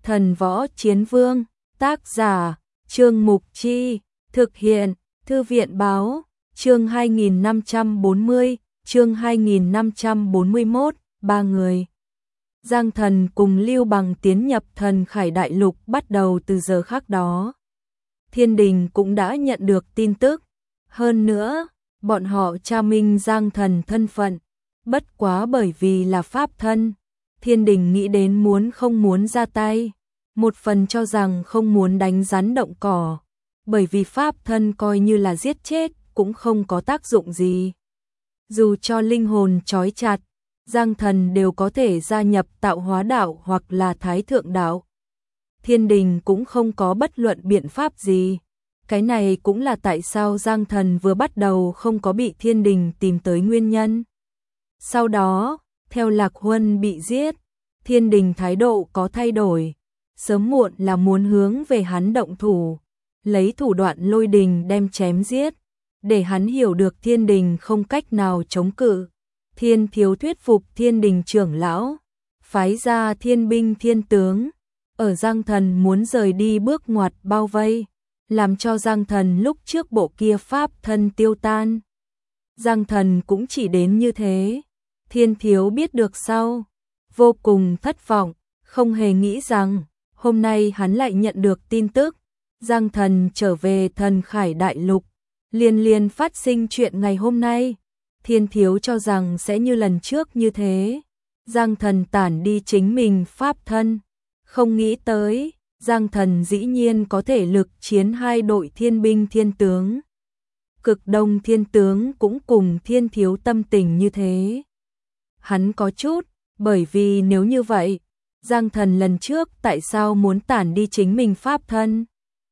Thần Võ Chiến Vương, tác giả, Trương Mục Chi, thực hiện, Thư viện Báo, chương 2540, chương 2541, ba người. Giang Thần cùng Lưu Bằng tiến nhập Thần Khải Đại Lục bắt đầu từ giờ khắc đó. Thiên Đình cũng đã nhận được tin tức. Hơn nữa, bọn họ tra minh Giang Thần thân phận. Bất quá bởi vì là pháp thân, Thiên Đình nghĩ đến muốn không muốn ra tay. Một phần cho rằng không muốn đánh rắn động cỏ. Bởi vì pháp thân coi như là giết chết cũng không có tác dụng gì. Dù cho linh hồn trói chặt, Giang Thần đều có thể gia nhập tạo hóa đạo hoặc là thái thượng đạo. Thiên Đình cũng không có bất luận biện pháp gì. Cái này cũng là tại sao Giang Thần vừa bắt đầu không có bị Thiên Đình tìm tới nguyên nhân. Sau đó, theo Lạc Huân bị giết, Thiên Đình thái độ có thay đổi. Sớm muộn là muốn hướng về hắn động thủ, lấy thủ đoạn lôi đình đem chém giết, để hắn hiểu được Thiên Đình không cách nào chống cự. Thiên Thiếu thuyết phục Thiên Đình trưởng lão, phái ra thiên binh thiên tướng, ở Giang Thần muốn rời đi bước ngoặt bao vây, làm cho Giang Thần lúc trước bộ kia pháp thân tiêu tan. Giang Thần cũng chỉ đến như thế. Thiên Thiếu biết được sau, vô cùng thất vọng, không hề nghĩ rằng hôm nay hắn lại nhận được tin tức Giang Thần trở về Thần Khải Đại Lục, liên phát sinh chuyện ngày hôm nay. Thiên Thiếu cho rằng sẽ như lần trước như thế, Giang Thần tản đi chính mình pháp thân, không nghĩ tới Giang Thần dĩ nhiên có thể lực chiến hai đội thiên binh thiên tướng. Cực Đông thiên tướng cũng cùng Thiên Thiếu tâm tình như thế. Hắn có chút, bởi vì nếu như vậy, Giang Thần lần trước tại sao muốn tản đi chính mình pháp thân?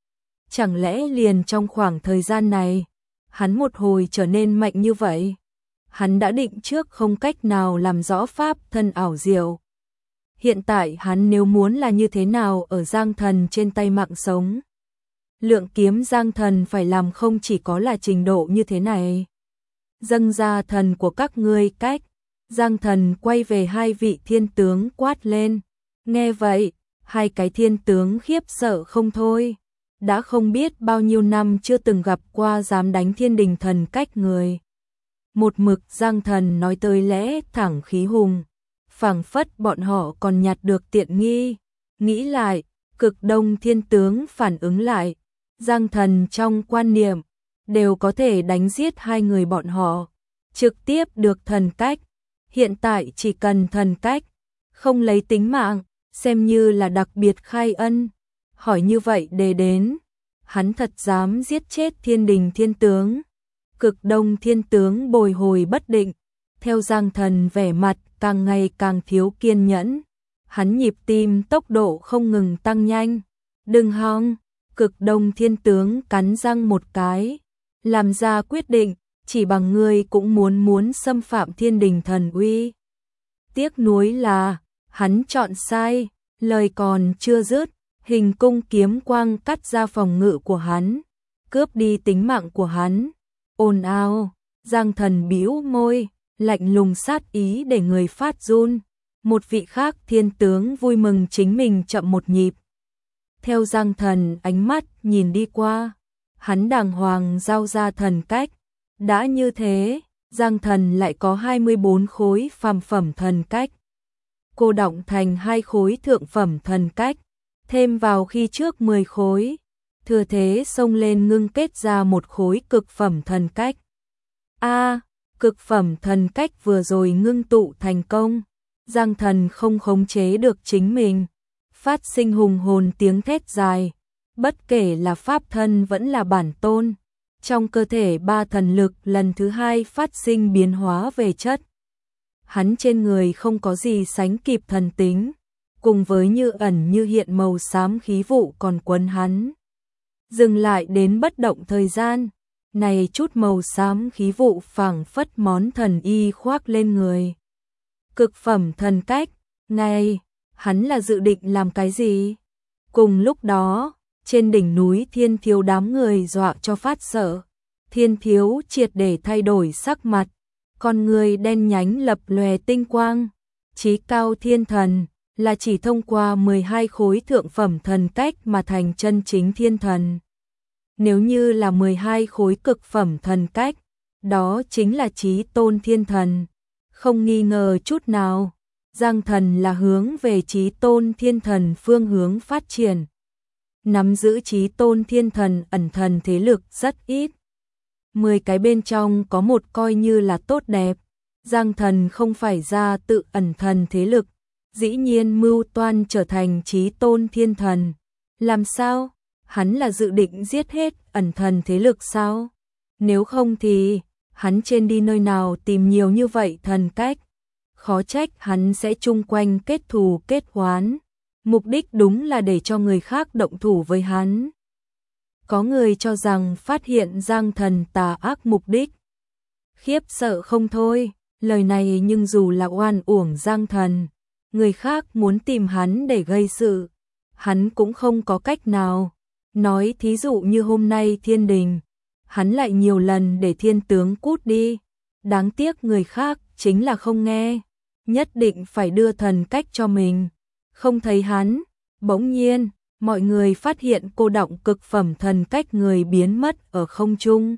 Chẳng lẽ liền trong khoảng thời gian này, hắn một hồi trở nên mạnh như vậy? Hắn đã định trước không cách nào làm rõ pháp thân ảo diệu. Hiện tại hắn nếu muốn là như thế nào ở Giang Thần trên tay mạng sống? Lượng kiếm Giang Thần phải làm không chỉ có là trình độ như thế này. Dâng ra thần của các ngươi cách. Giang Thần quay về hai vị thiên tướng quát lên. Nghe vậy, hai cái thiên tướng khiếp sợ không thôi. Đã không biết bao nhiêu năm chưa từng gặp qua dám đánh Thiên Đình thần cách người. Một mực Giang Thần nói tới lẽ thẳng khí hùng, phảng phất bọn họ còn nhặt được tiện nghi. Nghĩ lại, Cực Đông thiên tướng phản ứng lại, Giang Thần trong quan niệm đều có thể đánh giết hai người bọn họ, trực tiếp được thần cách. Hiện tại chỉ cần thần cách, không lấy tính mạng, xem như là đặc biệt khai ân. Hỏi như vậy để đến, hắn thật dám giết chết Thiên Đình thiên tướng? Cực Đông thiên tướng bồi hồi bất định, theo Giang Thần vẻ mặt càng ngày càng thiếu kiên nhẫn. Hắn nhịp tim tốc độ không ngừng tăng nhanh. Đừng hòng, Cực Đông thiên tướng cắn răng một cái, làm ra quyết định, chỉ bằng ngươi cũng muốn xâm phạm Thiên Đình thần uy. Tiếc nuối là, hắn chọn sai, lời còn chưa dứt, hình cung kiếm quang cắt ra phòng ngự của hắn, cướp đi tính mạng của hắn. Ồn ào, Giang Thần bĩu môi, lạnh lùng sát ý để người phát run. Một vị khác thiên tướng vui mừng chính mình chậm một nhịp. Theo Giang Thần ánh mắt nhìn đi qua, hắn đàng hoàng giao ra thần cách. Đã như thế, Giang Thần lại có 24 khối phàm phẩm thần cách. Cô đọng thành 2 khối thượng phẩm thần cách, thêm vào khi trước 10 khối, thừa thế xông lên ngưng kết ra một khối cực phẩm thần cách. Cực phẩm thần cách vừa rồi ngưng tụ thành công, Giang Thần không khống chế được chính mình, phát sinh hùng hồn tiếng thét dài, bất kể là pháp thân vẫn là bản tôn. Trong cơ thể ba thần lực lần thứ hai phát sinh biến hóa về chất. Hắn trên người không có gì sánh kịp thần tính, cùng với như ẩn như hiện màu xám khí vụ còn quấn hắn. Dừng lại đến bất động thời gian, này chút màu xám khí vụ phảng phất món thần y khoác lên người. Cực phẩm thần cách, ngay, hắn là dự định làm cái gì? Cùng lúc đó, trên đỉnh núi Thiên Thiếu đám người dọa cho phát sợ. Thiên Thiếu triệt để thay đổi sắc mặt, con người đen nhánh lập lòe tinh quang. Chí cao thiên thần, là chỉ thông qua 12 khối thượng phẩm thần cách mà thành chân chính thiên thần. Nếu như là 12 khối cực phẩm thần cách, đó chính là chí tôn thiên thần. Không nghi ngờ chút nào, Giang Thần là hướng về chí tôn thiên thần phương hướng phát triển. Nắm giữ chí tôn thiên thần ẩn thần thế lực rất ít. 10 cái bên trong có một coi như là tốt đẹp. Giang Thần không phải ra tự ẩn thần thế lực, dĩ nhiên mưu toan trở thành chí tôn thiên thần. Làm sao? Hắn là dự định giết hết ẩn thần thế lực sao? Nếu không thì hắn trên đi nơi nào tìm nhiều như vậy thần cách? Khó trách hắn sẽ chung quanh kết thù kết oán. Mục đích đúng là để cho người khác động thủ với hắn. Có người cho rằng phát hiện Giang Thần tà ác mục đích. Khiếp sợ không thôi, lời này nhưng dù là oan uổng Giang Thần, người khác muốn tìm hắn để gây sự, hắn cũng không có cách nào. Nói thí dụ như hôm nay thiên đình, hắn lại nhiều lần để thiên tướng cút đi. Đáng tiếc người khác chính là không nghe, nhất định phải đưa thần cách cho mình. Không thấy hắn, bỗng nhiên, mọi người phát hiện cô đọng cực phẩm thần cách người biến mất ở không trung.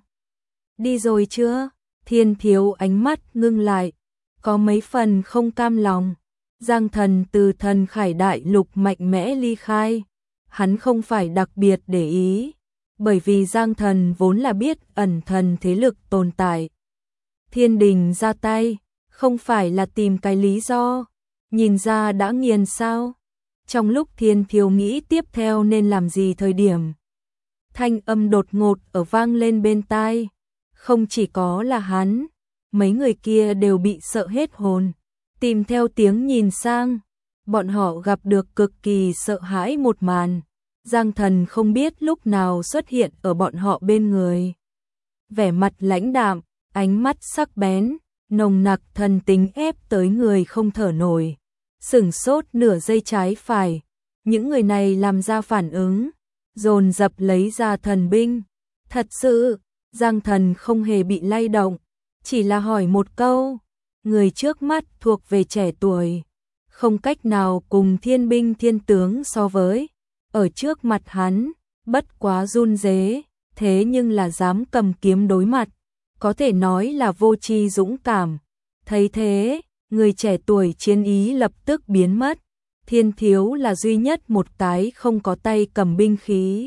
Đi rồi chưa? Thiên Thiếu ánh mắt ngưng lại, có mấy phần không cam lòng. Giang Thần từ thần khải đại lục mạnh mẽ ly khai. Hắn không phải đặc biệt để ý, bởi vì Giang Thần vốn là biết ẩn thần thế lực tồn tại. Thiên đình ra tay, không phải là tìm cái lý do, nhìn ra đã nghiền sao. Trong lúc Thiên Thiếu nghĩ tiếp theo nên làm gì thời điểm, thanh âm đột ngột ở vang lên bên tai. Không chỉ có là hắn, mấy người kia đều bị sợ hết hồn, tìm theo tiếng nhìn sang. Bọn họ gặp được cực kỳ sợ hãi một màn. Giang Thần không biết lúc nào xuất hiện ở bọn họ bên người. Vẻ mặt lãnh đạm, ánh mắt sắc bén, nồng nặc thần tính ép tới người không thở nổi. Sửng sốt nửa giây trái phải, những người này làm ra phản ứng, dồn dập lấy ra thần binh. Thật sự, Giang Thần không hề bị lay động, chỉ là hỏi một câu. Người trước mắt thuộc về trẻ tuổi, không cách nào cùng thiên binh thiên tướng so với. Ở trước mặt hắn, bất quá run rế, thế nhưng là dám cầm kiếm đối mặt, có thể nói là vô tri dũng cảm. Thấy thế, người trẻ tuổi chiến ý lập tức biến mất. Thiên Thiếu là duy nhất một cái không có tay cầm binh khí,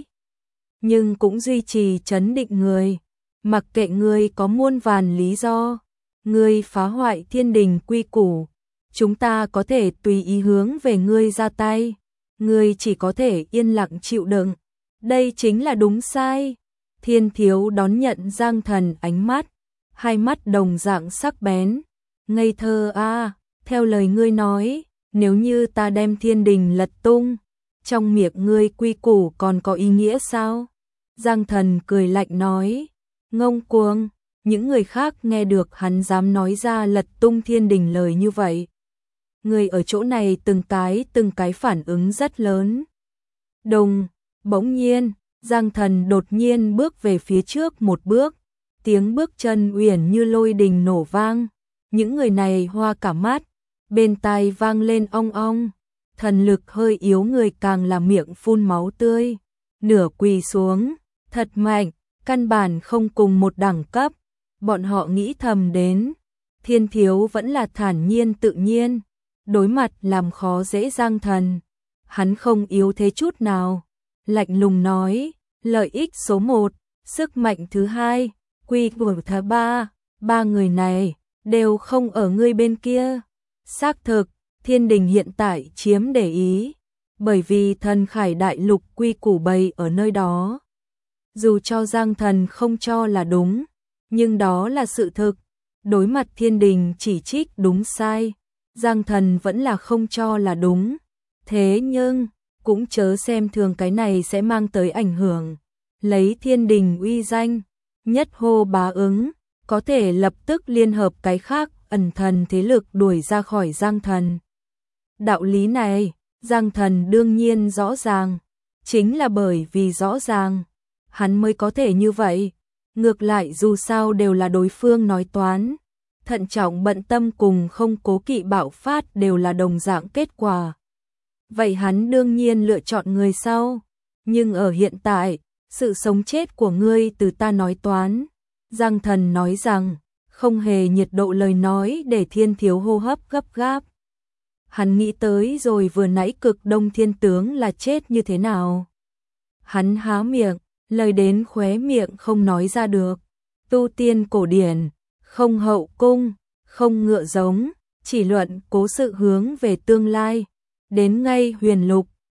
nhưng cũng duy trì trấn định người. Mặc kệ ngươi có muôn vàn lý do, ngươi phá hoại thiên đình quy củ, chúng ta có thể tùy ý hướng về ngươi ra tay, ngươi chỉ có thể yên lặng chịu đựng. Đây chính là đúng sai. Thiên Thiếu đón nhận Giang Thần ánh mắt, hai mắt đồng dạng sắc bén. Ngây thơ a, theo lời ngươi nói, nếu như ta đem thiên đình lật tung, trong miệng ngươi quy củ còn có ý nghĩa sao? Giang Thần cười lạnh nói, ngông cuồng. Những người khác nghe được hắn dám nói ra lật tung thiên đình lời như vậy. Người ở chỗ này từng cái phản ứng rất lớn. Đùng, bỗng nhiên, Giang Thần đột nhiên bước về phía trước một bước, tiếng bước chân uyển như lôi đình nổ vang. Những người này hoa cả mắt, bên tai vang lên ong ong, thần lực hơi yếu người càng là miệng phun máu tươi, nửa quỳ xuống, thật mạnh, căn bản không cùng một đẳng cấp. Bọn họ nghĩ thầm đến, Thiên Thiếu vẫn là thản nhiên tự nhiên, đối mặt làm khó dễ Giang Thần. Hắn không yếu thế chút nào, lạnh lùng nói, lợi ích số 1, sức mạnh thứ 2, quy củ thứ 3, ba người này đều không ở ngươi bên kia. Xác thực, thiên đình hiện tại chiếm để ý, bởi vì thần khải đại lục quy củ bày ở nơi đó. Dù cho Giang Thần không cho là đúng, nhưng đó là sự thực. Đối mặt thiên đình chỉ trích đúng sai, Giang Thần vẫn là không cho là đúng. Thế nhưng, cũng chớ xem thường cái này sẽ mang tới ảnh hưởng. Lấy thiên đình uy danh, nhất hô bá ứng, có thể lập tức liên hợp cái khác ẩn thần thế lực đuổi ra khỏi Giang Thần. Đạo lý này, Giang Thần đương nhiên rõ ràng. Chính là bởi vì rõ ràng, hắn mới có thể như vậy. Ngược lại dù sao đều là đối phương nói toán. Thận trọng bận tâm cùng không cố kỵ bạo phát đều là đồng dạng kết quả. vậy hắn đương nhiên lựa chọn người sau. Nhưng ở hiện tại, sự sống chết của ngươi từ ta nói toán. Giang Thần nói rằng, không hề nhiệt độ lời nói để Thiên Thiếu hô hấp gấp gáp. Hắn nghĩ tới rồi vừa nãy Cực Đông Thiên Tướng là chết như thế nào. Hắn há miệng, lời đến khóe miệng không nói ra được. Tu tiên cổ điển, không hậu cung, không ngựa giống, chỉ luận cố sự hướng về tương lai. Đến ngay huyền lục,